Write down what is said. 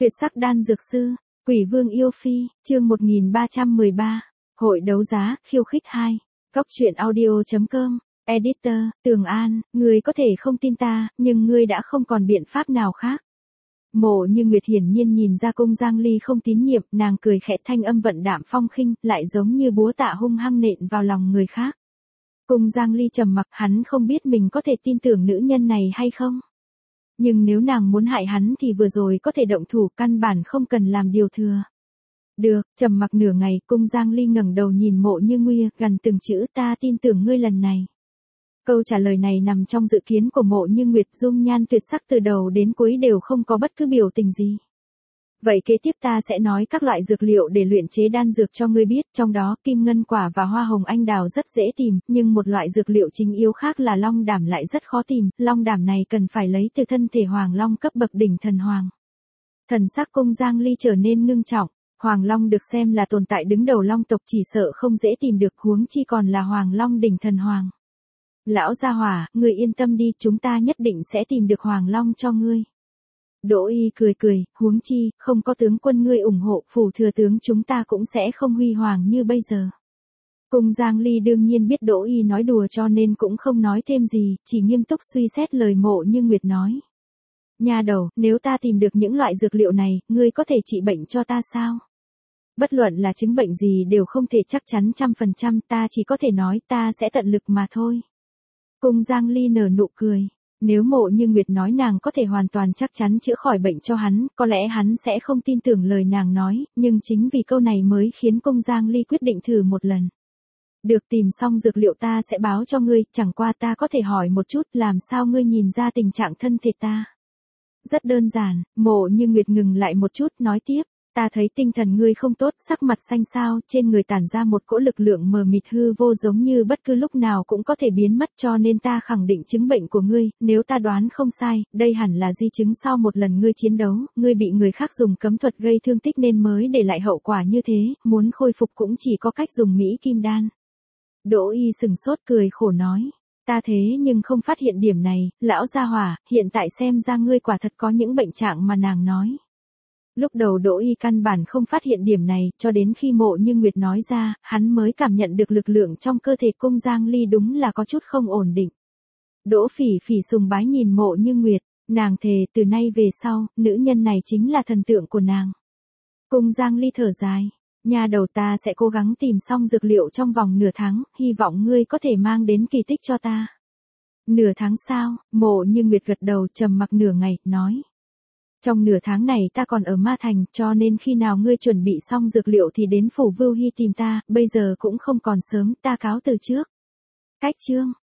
Tuyệt sắc đan dược sư, Quỷ Vương yêu phi, chương 1313, hội đấu giá, khiêu khích 2, Cóc truyện audio.com, editor, Tường An, ngươi có thể không tin ta, nhưng ngươi đã không còn biện pháp nào khác. Mộ Như Nguyệt hiển nhiên nhìn ra Cung Giang Ly không tín nhiệm, nàng cười khẽ thanh âm vận đạm phong khinh, lại giống như búa tạ hung hăng nện vào lòng người khác. Cung Giang Ly trầm mặc, hắn không biết mình có thể tin tưởng nữ nhân này hay không. Nhưng nếu nàng muốn hại hắn thì vừa rồi có thể động thủ, căn bản không cần làm điều thừa. Được, trầm mặc nửa ngày, Cung Giang Ly ngẩng đầu nhìn Mộ Như Nguyệt, gần từng chữ, ta tin tưởng ngươi lần này. Câu trả lời này nằm trong dự kiến của Mộ Như Nguyệt, dung nhan tuyệt sắc từ đầu đến cuối đều không có bất cứ biểu tình gì. Vậy kế tiếp ta sẽ nói các loại dược liệu để luyện chế đan dược cho ngươi biết, trong đó kim ngân quả và hoa hồng anh đào rất dễ tìm, nhưng một loại dược liệu chính yếu khác là long đảm lại rất khó tìm, long đảm này cần phải lấy từ thân thể hoàng long cấp bậc đỉnh thần hoàng. Thần sắc Cung Giang Ly trở nên ngưng trọng, hoàng long được xem là tồn tại đứng đầu long tộc, chỉ sợ không dễ tìm được, huống chi còn là hoàng long đỉnh thần hoàng. Lão gia hỏa, ngươi yên tâm đi, chúng ta nhất định sẽ tìm được hoàng long cho ngươi. Đỗ Y cười cười, huống chi, không có tướng quân ngươi ủng hộ, phủ thừa tướng chúng ta cũng sẽ không huy hoàng như bây giờ. Cung Giang Ly đương nhiên biết Đỗ Y nói đùa cho nên cũng không nói thêm gì, chỉ nghiêm túc suy xét lời Mộ Như Nguyệt nói. Nha đầu, nếu ta tìm được những loại dược liệu này, ngươi có thể trị bệnh cho ta sao? Bất luận là chứng bệnh gì đều không thể chắc chắn 100%, ta chỉ có thể nói ta sẽ tận lực mà thôi. Cung Giang Ly nở nụ cười. Nếu Mộ Như Nguyệt nói nàng có thể hoàn toàn chắc chắn chữa khỏi bệnh cho hắn, có lẽ hắn sẽ không tin tưởng lời nàng nói, nhưng chính vì câu này mới khiến Cung Giang Ly quyết định thử một lần. Được, tìm xong dược liệu ta sẽ báo cho ngươi, chẳng qua ta có thể hỏi một chút, làm sao ngươi nhìn ra tình trạng thân thể ta? Rất đơn giản, Mộ Như Nguyệt ngừng lại một chút, nói tiếp. Ta thấy tinh thần ngươi không tốt, sắc mặt xanh xao, trên người tản ra một cỗ lực lượng mờ mịt hư vô giống như bất cứ lúc nào cũng có thể biến mất, cho nên ta khẳng định chứng bệnh của ngươi, nếu ta đoán không sai, đây hẳn là di chứng sau một lần ngươi chiến đấu, ngươi bị người khác dùng cấm thuật gây thương tích nên mới để lại hậu quả như thế, muốn khôi phục cũng chỉ có cách dùng Mỹ Kim Đan. Đỗ Y sừng sốt cười khổ nói. Ta thế nhưng không phát hiện điểm này, lão gia hỏa, hiện tại xem ra ngươi quả thật có những bệnh trạng mà nàng nói. Lúc đầu Đỗ Y căn bản không phát hiện điểm này, cho đến khi Mộ Như Nguyệt nói ra, hắn mới cảm nhận được lực lượng trong cơ thể Cung Giang Ly đúng là có chút không ổn định. Đỗ Phỉ Phỉ sùng bái nhìn Mộ Như Nguyệt, nàng thề từ nay về sau, nữ nhân này chính là thần tượng của nàng. Cung Giang Ly thở dài, nhà đầu, ta sẽ cố gắng tìm xong dược liệu trong vòng nửa tháng, hy vọng ngươi có thể mang đến kỳ tích cho ta. Nửa tháng sao? Mộ Như Nguyệt gật đầu, trầm mặc nửa ngày, nói. Trong nửa tháng này ta còn ở Ma Thành, cho nên khi nào ngươi chuẩn bị xong dược liệu thì đến phủ Vưu Hy tìm ta, bây giờ cũng không còn sớm, ta cáo từ trước. Cách chương.